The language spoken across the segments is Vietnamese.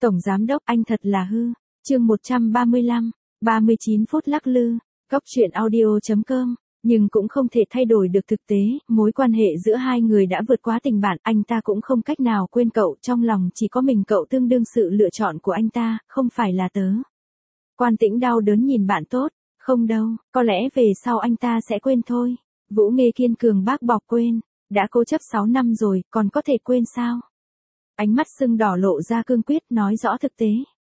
Tổng giám đốc anh thật là hư. Chương 135, 39 phút lắc lư. Góc truyện audio.com. Nhưng cũng không thể thay đổi được thực tế, mối quan hệ giữa hai người đã vượt quá tình bạn, anh ta cũng không cách nào quên cậu, trong lòng chỉ có mình cậu tương đương sự lựa chọn của anh ta, không phải là tớ. Quan Tĩnh đau đớn nhìn bạn tốt, không đâu, có lẽ về sau anh ta sẽ quên thôi. Vũ Nghê kiên cường bác bỏ quên, đã cố chấp 6 năm rồi, còn có thể quên sao? Ánh mắt sưng đỏ lộ ra cương quyết nói rõ thực tế.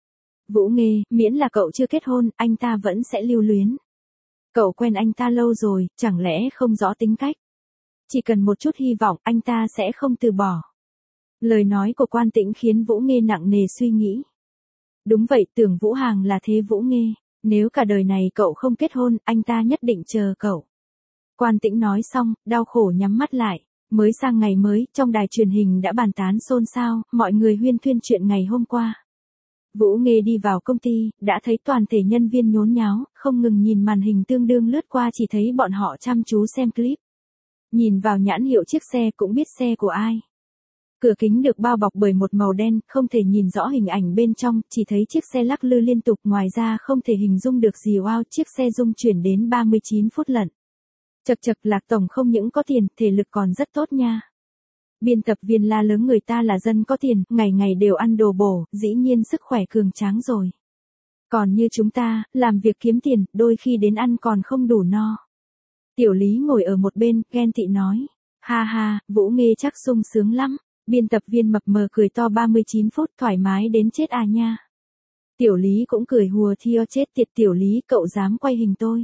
Vũ Nghê, miễn là cậu chưa kết hôn, anh ta vẫn sẽ lưu luyến. Cậu quen anh ta lâu rồi, chẳng lẽ không rõ tính cách? Chỉ cần một chút hy vọng, anh ta sẽ không từ bỏ. Lời nói của Quan Tĩnh khiến Vũ Nghê nặng nề suy nghĩ. Đúng vậy, Tưởng Vũ Hàng là thế Vũ Nghê, nếu cả đời này cậu không kết hôn, anh ta nhất định chờ cậu. Quan Tĩnh nói xong, đau khổ nhắm mắt lại. Mới sang ngày mới, trong đài truyền hình đã bàn tán xôn xao, mọi người huyên thuyên chuyện ngày hôm qua. Vũ Nghê đi vào công ty, đã thấy toàn thể nhân viên nhốn nháo, không ngừng nhìn màn hình tương đương lướt qua, chỉ thấy bọn họ chăm chú xem clip. Nhìn vào nhãn hiệu chiếc xe cũng biết xe của ai. Cửa kính được bao bọc bởi một màu đen, không thể nhìn rõ hình ảnh bên trong, chỉ thấy chiếc xe lắc lư liên tục, ngoài ra không thể hình dung được gì. Wow, chiếc xe rung chuyển đến 39 phút lận. Chật chật, Lạc Tổng không những có tiền, thể lực còn rất tốt nha. Biên tập viên la lớn, người ta là dân có tiền, ngày ngày đều ăn đồ bổ, dĩ nhiên sức khỏe cường tráng rồi. Còn như chúng ta, làm việc kiếm tiền, đôi khi đến ăn còn không đủ no. Tiểu Lý ngồi ở một bên, ghen tị nói. Ha ha, Vũ Nghê chắc sung sướng lắm. Biên tập viên mập mờ cười to, 39 phút thoải mái đến chết à nha. Tiểu Lý cũng cười hùa thia, chết tiệt Tiểu Lý, cậu dám quay hình tôi.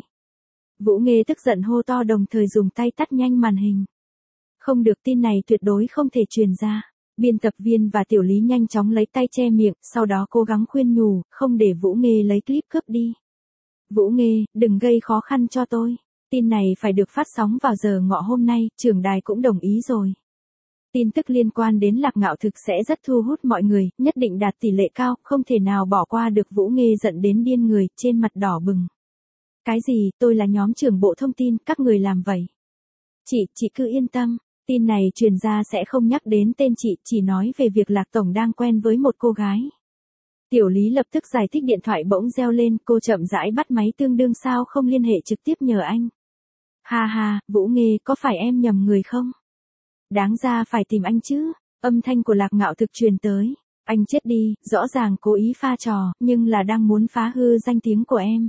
Vũ Nghê tức giận hô to, đồng thời dùng tay tắt nhanh màn hình. Không được, tin này tuyệt đối không thể truyền ra. Biên tập viên và Tiểu Lý nhanh chóng lấy tay che miệng, sau đó cố gắng khuyên nhủ, không để Vũ Nghê lấy clip cướp đi. Vũ Nghê, đừng gây khó khăn cho tôi. Tin này phải được phát sóng vào giờ ngọ hôm nay, trưởng đài cũng đồng ý rồi. Tin tức liên quan đến Lạc Ngạo Thực sẽ rất thu hút mọi người, nhất định đạt tỷ lệ cao, không thể nào bỏ qua được. Vũ Nghê giận đến điên người, trên mặt đỏ bừng. Cái gì, tôi là nhóm trưởng bộ thông tin, các người làm vậy. Chị cứ yên tâm, tin này truyền ra sẽ không nhắc đến tên chị, chỉ nói về việc Lạc Tổng đang quen với một cô gái. Tiểu Lý lập tức giải thích, điện thoại bỗng reo lên, cô chậm rãi bắt máy, tương đương sao không liên hệ trực tiếp nhờ anh. Ha ha, Vũ Nghê, có phải em nhầm người không? Đáng ra phải tìm anh chứ. Âm thanh của Lạc Ngạo Thực truyền tới. Anh chết đi, rõ ràng cố ý pha trò, nhưng là đang muốn phá hư danh tiếng của em.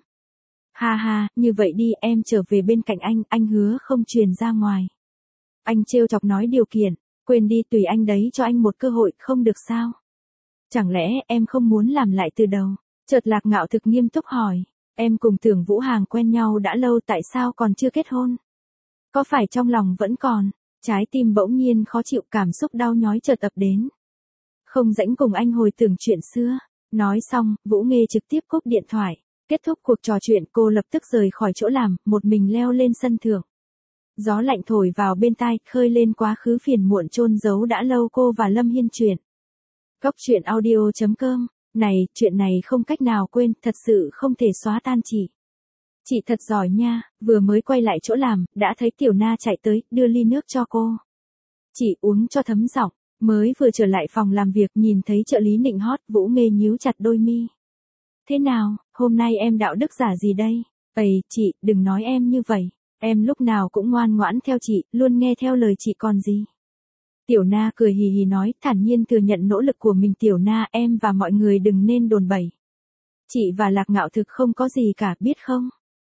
Ha ha, như vậy đi, em trở về bên cạnh anh hứa không truyền ra ngoài. Anh trêu chọc nói điều kiện, quên đi, tùy anh đấy, cho anh một cơ hội, không được sao? Chẳng lẽ em không muốn làm lại từ đầu? Chợt Lạc Ngạo Thực nghiêm túc hỏi, em cùng Tưởng Vũ Hàng quen nhau đã lâu, tại sao còn chưa kết hôn? Có phải trong lòng vẫn còn? Trái tim bỗng nhiên khó chịu, cảm xúc đau nhói chợt ập đến. Không rảnh cùng anh hồi tưởng chuyện xưa. Nói xong, Vũ Nghê trực tiếp cúp điện thoại. Kết thúc cuộc trò chuyện, cô lập tức rời khỏi chỗ làm, một mình leo lên sân thượng. Gió lạnh thổi vào bên tai, khơi lên quá khứ phiền muộn chôn giấu đã lâu cô và Lâm Hiên chuyện. Góc truyện audio.com. Này, chuyện này không cách nào quên, thật sự không thể xóa tan chị. Chị thật giỏi nha, vừa mới quay lại chỗ làm, đã thấy Tiểu Na chạy tới, đưa ly nước cho cô. Chị uống cho thấm giọng. Mới vừa trở lại phòng làm việc, nhìn thấy trợ lý nịnh hót, Vũ Nghê nhíu chặt đôi mi. Thế nào, hôm nay em đạo đức giả gì đây? Chị, đừng nói em như vậy. Em lúc nào cũng ngoan ngoãn theo chị, luôn nghe theo lời chị còn gì. Tiểu Na cười hì hì nói, thản nhiên thừa nhận nỗ lực của mình. Tiểu Na, em và mọi người đừng nên đồn bẩy. Chị và Lạc Ngạo Thực không có gì cả, biết không?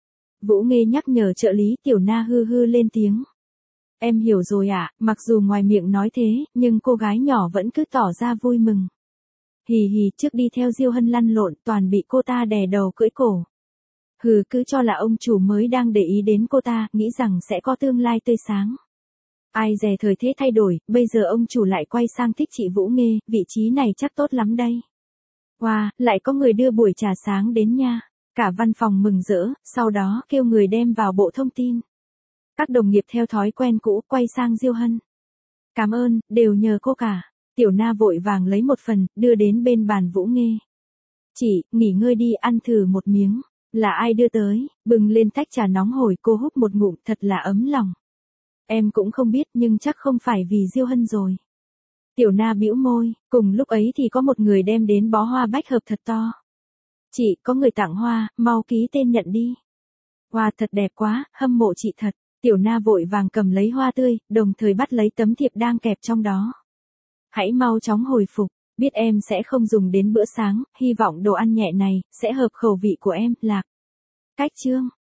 Vũ Nghê nhắc nhở trợ lý. Tiểu Na hư hư lên tiếng. Em hiểu rồi ạ, mặc dù ngoài miệng nói thế, nhưng cô gái nhỏ vẫn cứ tỏ ra vui mừng. Hì hì, trước đi theo Diêu Hân lăn lộn, toàn bị cô ta đè đầu cưỡi cổ. Hừ, cứ cho là ông chủ mới đang để ý đến cô ta, nghĩ rằng sẽ có tương lai tươi sáng. Ai dè thời thế thay đổi, bây giờ ông chủ lại quay sang thích chị Vũ Nghê, vị trí này chắc tốt lắm đây. Wow, lại có người đưa buổi trà sáng đến nha. Cả văn phòng mừng rỡ, sau đó kêu người đem vào bộ thông tin. Các đồng nghiệp theo thói quen cũ quay sang Diêu Hân. Cảm ơn, đều nhờ cô cả. Tiểu Na vội vàng lấy một phần, đưa đến bên bàn Vũ Nghê. Chị, nghỉ ngơi đi, ăn thử một miếng. Là ai đưa tới? Bừng lên tách trà nóng hổi, cô húp một ngụm, thật là ấm lòng. Em cũng không biết, nhưng chắc không phải vì Diêu Hân rồi. Tiểu Na bĩu môi, cùng lúc ấy thì có một người đem đến bó hoa bách hợp thật to. Chị, có người tặng hoa, mau ký tên nhận đi. Hoa thật đẹp quá, hâm mộ chị thật. Tiểu Na vội vàng cầm lấy hoa tươi, đồng thời bắt lấy tấm thiệp đang kẹp trong đó. Hãy mau chóng hồi phục, biết em sẽ không dùng đến bữa sáng, hy vọng đồ ăn nhẹ này sẽ hợp khẩu vị của em, Lạc. Cách chương